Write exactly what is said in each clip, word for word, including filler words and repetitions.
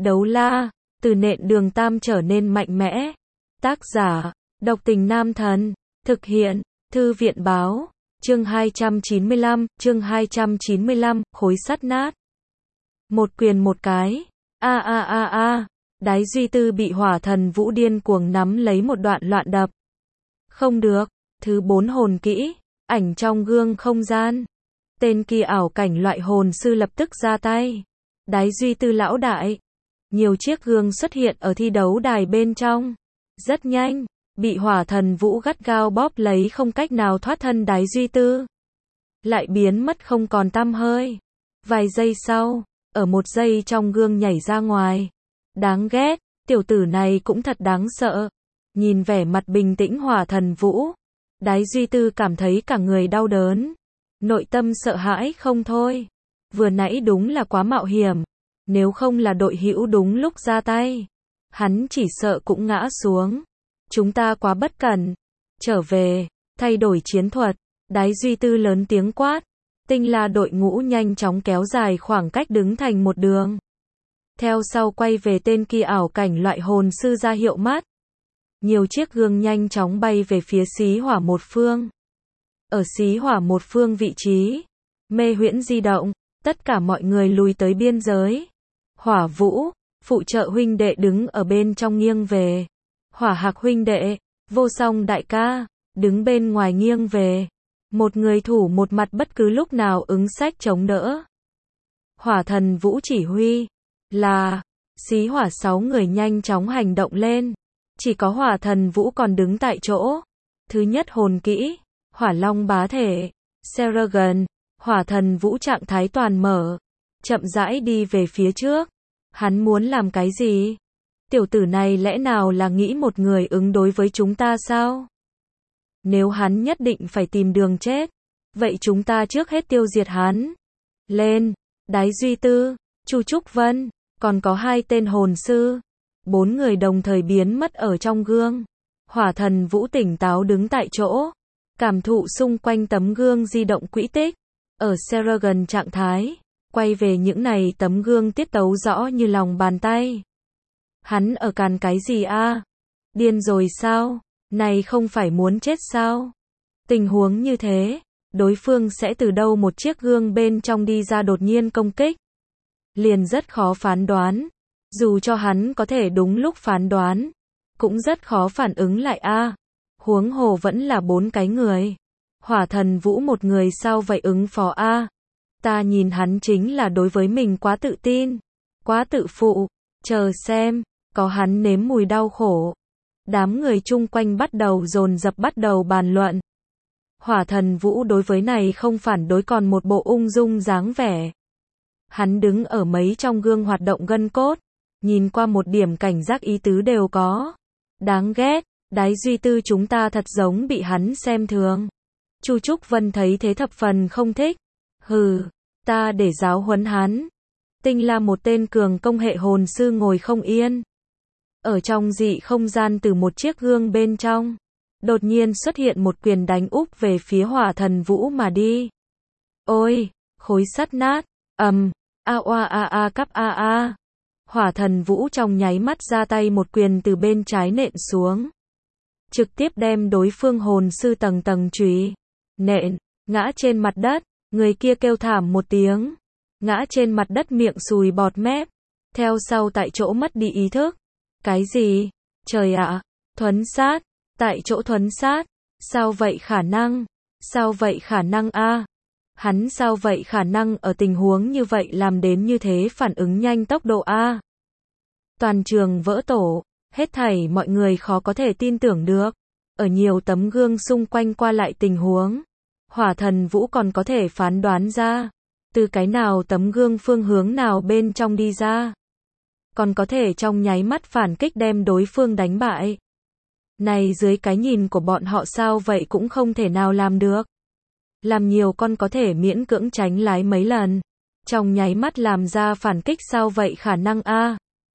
Đấu la, từ nện Đường Tam trở nên mạnh mẽ. Tác giả, Độc Tình Nam Thần. Thực hiện, Thư viện Báo. Chương hai trăm chín mươi lăm, chương hai trăm chín mươi lăm, khối sắt nát. Một quyền một cái. A a a a. Đái Duy Tư bị Hỏa Thần Vũ điên cuồng nắm lấy một đoạn loạn đập. Không được. Thứ bốn hồn kỹ, ảnh trong gương không gian. Tên kia ảo cảnh loại hồn sư lập tức ra tay. Đái Duy Tư lão đại. Nhiều chiếc gương xuất hiện ở thi đấu đài bên trong. Rất nhanh, bị Hỏa Thần Vũ gắt gao bóp lấy không cách nào thoát thân. Đái Duy Tư lại biến mất không còn tăm hơi. Vài giây sau, ở một giây trong gương nhảy ra ngoài. Đáng ghét, tiểu tử này cũng thật đáng sợ. Nhìn vẻ mặt bình tĩnh Hỏa Thần Vũ, Đái Duy Tư cảm thấy cả người đau đớn. Nội tâm sợ hãi không thôi. Vừa nãy đúng là quá mạo hiểm. Nếu không là đội hữu đúng lúc ra tay, hắn chỉ sợ cũng ngã xuống. Chúng ta quá bất cẩn. Trở về, thay đổi chiến thuật. Đái Duy Tư lớn tiếng quát. Tinh La đội ngũ nhanh chóng kéo dài khoảng cách đứng thành một đường. Theo sau quay về tên kia ảo cảnh loại hồn sư ra hiệu mắt. Nhiều chiếc gương nhanh chóng bay về phía xí hỏa một phương. Ở xí hỏa một phương vị trí, mê huyễn di động, tất cả mọi người lùi tới biên giới. Hỏa Vũ, phụ trợ huynh đệ đứng ở bên trong nghiêng về. Hỏa Hạc huynh đệ, Vô Song đại ca, đứng bên ngoài nghiêng về. Một người thủ một mặt bất cứ lúc nào ứng sách chống đỡ. Hỏa Thần Vũ chỉ huy là xí hỏa sáu người nhanh chóng hành động lên. Chỉ có Hỏa Thần Vũ còn đứng tại chỗ. Thứ nhất hồn kỹ, Hỏa Long bá thể, Seragon. Hỏa Thần Vũ trạng thái toàn mở, chậm rãi đi về phía trước. Hắn muốn làm cái gì? Tiểu tử này lẽ nào là nghĩ một người ứng đối với chúng ta sao? Nếu hắn nhất định phải tìm đường chết, vậy chúng ta trước hết tiêu diệt hắn. Lên, Đái Duy Tư, Chu Trúc Vân, còn có hai tên hồn sư. Bốn người đồng thời biến mất ở trong gương. Hỏa Thần Vũ tỉnh táo đứng tại chỗ, cảm thụ xung quanh tấm gương di động quỹ tích. Ở Seragon trạng thái, quay về những này tấm gương tiết tấu rõ như lòng bàn tay. Hắn ở càn cái gì a? Điên rồi sao? Này không phải muốn chết sao? Tình huống như thế, đối phương sẽ từ đâu một chiếc gương bên trong đi ra đột nhiên công kích? Liền rất khó phán đoán. Dù cho hắn có thể đúng lúc phán đoán, cũng rất khó phản ứng lại a. Huống hồ vẫn là bốn cái người. Hỏa Thần Vũ một người sao vậy ứng phó a? Ta nhìn hắn chính là đối với mình quá tự tin, quá tự phụ. Chờ xem, có hắn nếm mùi đau khổ. Đám người chung quanh bắt đầu dồn dập bắt đầu bàn luận. Hỏa Thần Vũ đối với này không phản đối còn một bộ ung dung dáng vẻ. Hắn đứng ở mấy trong gương hoạt động gân cốt, nhìn qua một điểm cảnh giác ý tứ đều có. Đáng ghét, Đái Duy Tư chúng ta thật giống bị hắn xem thường. Chu Trúc Vân thấy thế thập phần không thích. Hừ, ta để giáo huấn hắn. Tinh La một tên cường công hệ hồn sư ngồi không yên. Ở trong dị không gian từ một chiếc gương bên trong, đột nhiên xuất hiện một quyền đánh úp về phía Hỏa Thần Vũ mà đi. Ôi, khối sắt nát, ầm, a oa a a cắp a a. Hỏa Thần Vũ trong nháy mắt ra tay một quyền từ bên trái nện xuống. Trực tiếp đem đối phương hồn sư tầng tầng chùy nện, ngã trên mặt đất, người kia kêu thảm một tiếng, ngã trên mặt đất miệng sùi bọt mép, theo sau tại chỗ mất đi ý thức. Cái gì? Trời ạ, thuấn sát, tại chỗ thuấn sát, sao vậy khả năng? Sao vậy khả năng a? Hắn sao vậy khả năng ở tình huống như vậy làm đến như thế phản ứng nhanh tốc độ a? Toàn trường vỡ tổ, hết thảy mọi người khó có thể tin tưởng được. Ở nhiều tấm gương xung quanh qua lại tình huống, Hỏa Thần Vũ còn có thể phán đoán ra, từ cái nào tấm gương phương hướng nào bên trong đi ra. Còn có thể trong nháy mắt phản kích đem đối phương đánh bại. Này dưới cái nhìn của bọn họ sao vậy cũng không thể nào làm được. Làm nhiều con có thể miễn cưỡng tránh lái mấy lần. Trong nháy mắt làm ra phản kích sao vậy khả năng a?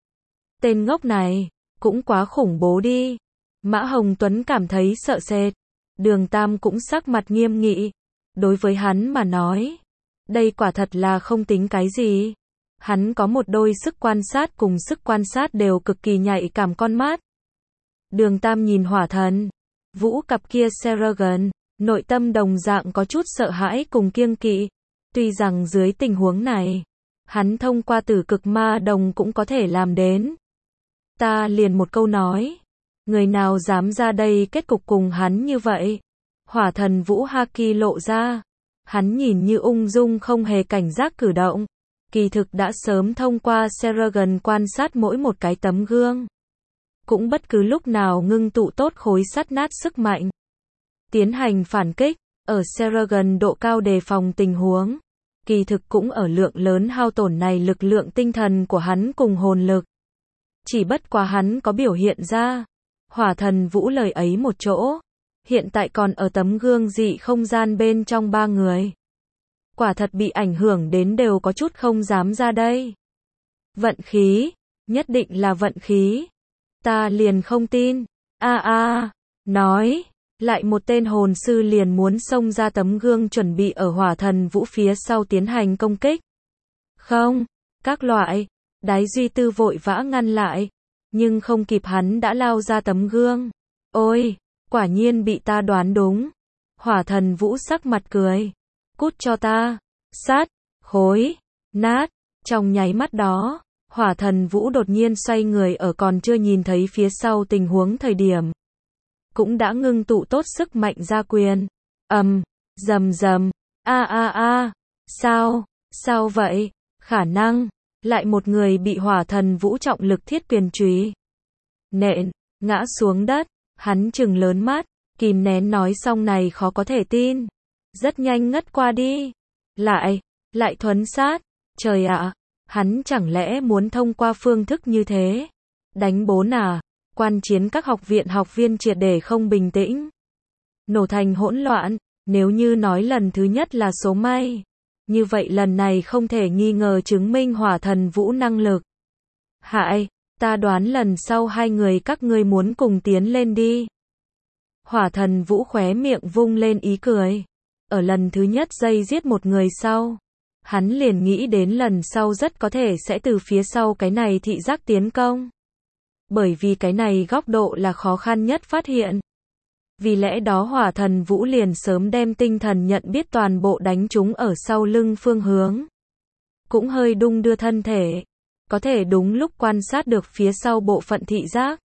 Tên ngốc này, cũng quá khủng bố đi. Mã Hồng Tuấn cảm thấy sợ sệt. Đường Tam cũng sắc mặt nghiêm nghị. Đối với hắn mà nói, đây quả thật là không tính cái gì. Hắn có một đôi sức quan sát cùng sức quan sát đều cực kỳ nhạy cảm con mắt. Đường Tam nhìn Hỏa Thần Vũ cặp kia Seragon, nội tâm đồng dạng có chút sợ hãi cùng kiêng kỵ. Tuy rằng dưới tình huống này, hắn thông qua tử cực ma đồng cũng có thể làm đến. Ta liền một câu nói, người nào dám ra đây kết cục cùng hắn như vậy? Hỏa Thần Vũ haki lộ ra, hắn nhìn như ung dung không hề cảnh giác cử động, kỳ thực đã sớm thông qua Seragon quan sát mỗi một cái tấm gương. Cũng bất cứ lúc nào ngưng tụ tốt khối sắt nát sức mạnh. Tiến hành phản kích, ở Seragon độ cao đề phòng tình huống. Kỳ thực cũng ở lượng lớn hao tổn này lực lượng tinh thần của hắn cùng hồn lực. Chỉ bất quá hắn có biểu hiện ra. Hỏa Thần Vũ lời ấy một chỗ. Hiện tại còn ở tấm gương dị không gian bên trong ba người. Quả thật bị ảnh hưởng đến đều có chút không dám ra đây. Vận khí, nhất định là vận khí. Ta liền không tin. A a, nói, lại một tên hồn sư liền muốn xông ra tấm gương chuẩn bị ở Hỏa Thần Vũ phía sau tiến hành công kích. Không, các loại, Đái Duy Tư vội vã ngăn lại, nhưng không kịp hắn đã lao ra tấm gương. Ôi, quả nhiên bị ta đoán đúng. Hỏa Thần Vũ sắc mặt cười. Cút cho ta. Sát, khối, nát. Trong nháy mắt đó, Hỏa Thần Vũ đột nhiên xoay người ở còn chưa nhìn thấy phía sau tình huống thời điểm. Cũng đã ngưng tụ tốt sức mạnh ra quyền. Ầm, um, rầm rầm. A a a. Sao? Sao vậy? Khả năng. Lại một người bị Hỏa Thần Vũ trọng lực thiết quyền chùy nện, ngã xuống đất. Hắn trừng lớn mắt, kìm nén nói xong này khó có thể tin. Rất nhanh ngất qua đi. Lại, lại thuấn sát. Trời ạ, hắn chẳng lẽ muốn thông qua phương thức như thế? Đánh bốn à? Quan chiến các học viện học viên triệt để không bình tĩnh. Nổ thành hỗn loạn, nếu như nói lần thứ nhất là số may. Như vậy lần này không thể nghi ngờ chứng minh Hỏa Thần Vũ năng lực. Hại, ta đoán lần sau hai người các ngươi muốn cùng tiến lên đi. Hỏa Thần Vũ khóe miệng vung lên ý cười. Ở lần thứ nhất dây giết một người sau. Hắn liền nghĩ đến lần sau rất có thể sẽ từ phía sau cái này thị giác tiến công. Bởi vì cái này góc độ là khó khăn nhất phát hiện. Vì lẽ đó Hỏa Thần Vũ liền sớm đem tinh thần nhận biết toàn bộ đánh chúng ở sau lưng phương hướng. Cũng hơi đung đưa thân thể. Có thể đúng lúc quan sát được phía sau bộ phận thị giác.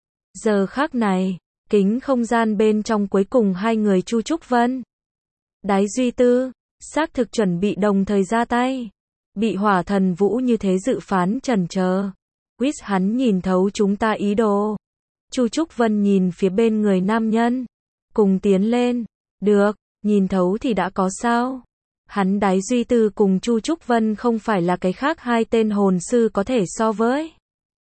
Giờ khắc này, kính không gian bên trong cuối cùng hai người Chu Trúc Vân. Đái Duy Tư, xác thực chuẩn bị đồng thời ra tay. Bị Hỏa Thần Vũ như thế dự phán chần chờ. Quýt hắn nhìn thấu chúng ta ý đồ. Chu Trúc Vân nhìn phía bên người nam nhân. Cùng tiến lên. Được, nhìn thấu thì đã có sao. Hắn Đái Duy Tư cùng Chu Trúc Vân không phải là cái khác hai tên hồn sư có thể so với.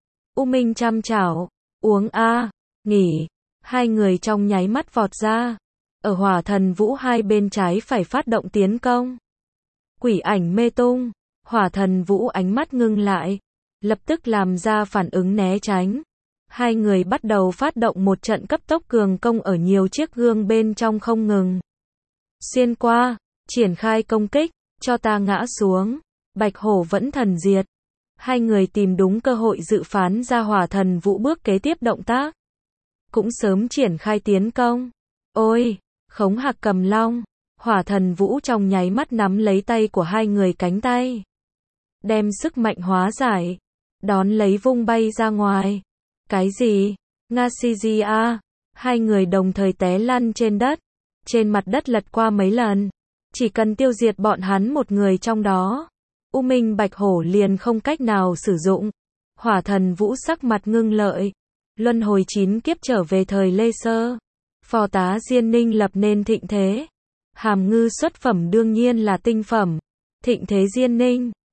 U Minh chăm chảo. Uống a, nghỉ. Hai người trong nháy mắt vọt ra. Ở Hỏa Thần Vũ hai bên trái phải phát động tiến công. Quỷ ảnh mê tung. Hỏa Thần Vũ ánh mắt ngưng lại. Lập tức làm ra phản ứng né tránh. Hai người bắt đầu phát động một trận cấp tốc cường công ở nhiều chiếc gương bên trong không ngừng. Xuyên qua, triển khai công kích, cho ta ngã xuống. Bạch Hổ vẫn thần diệt. Hai người tìm đúng cơ hội dự phán ra Hỏa Thần Vũ bước kế tiếp động tác. Cũng sớm triển khai tiến công. Ôi, khống hạc cầm long. Hỏa Thần Vũ trong nháy mắt nắm lấy tay của hai người cánh tay. Đem sức mạnh hóa giải. Đón lấy vung bay ra ngoài. Cái gì? Nga xê giê a. Hai người đồng thời té lăn trên đất. Trên mặt đất lật qua mấy lần. Chỉ cần tiêu diệt bọn hắn một người trong đó. U Minh Bạch Hổ liền không cách nào sử dụng. Hỏa Thần Vũ sắc mặt ngưng lợi. Luân hồi chín kiếp trở về thời Lê Sơ. Phò tá Diên Ninh lập nên thịnh thế. Hàm ngư xuất phẩm đương nhiên là tinh phẩm. Thịnh thế Diên Ninh.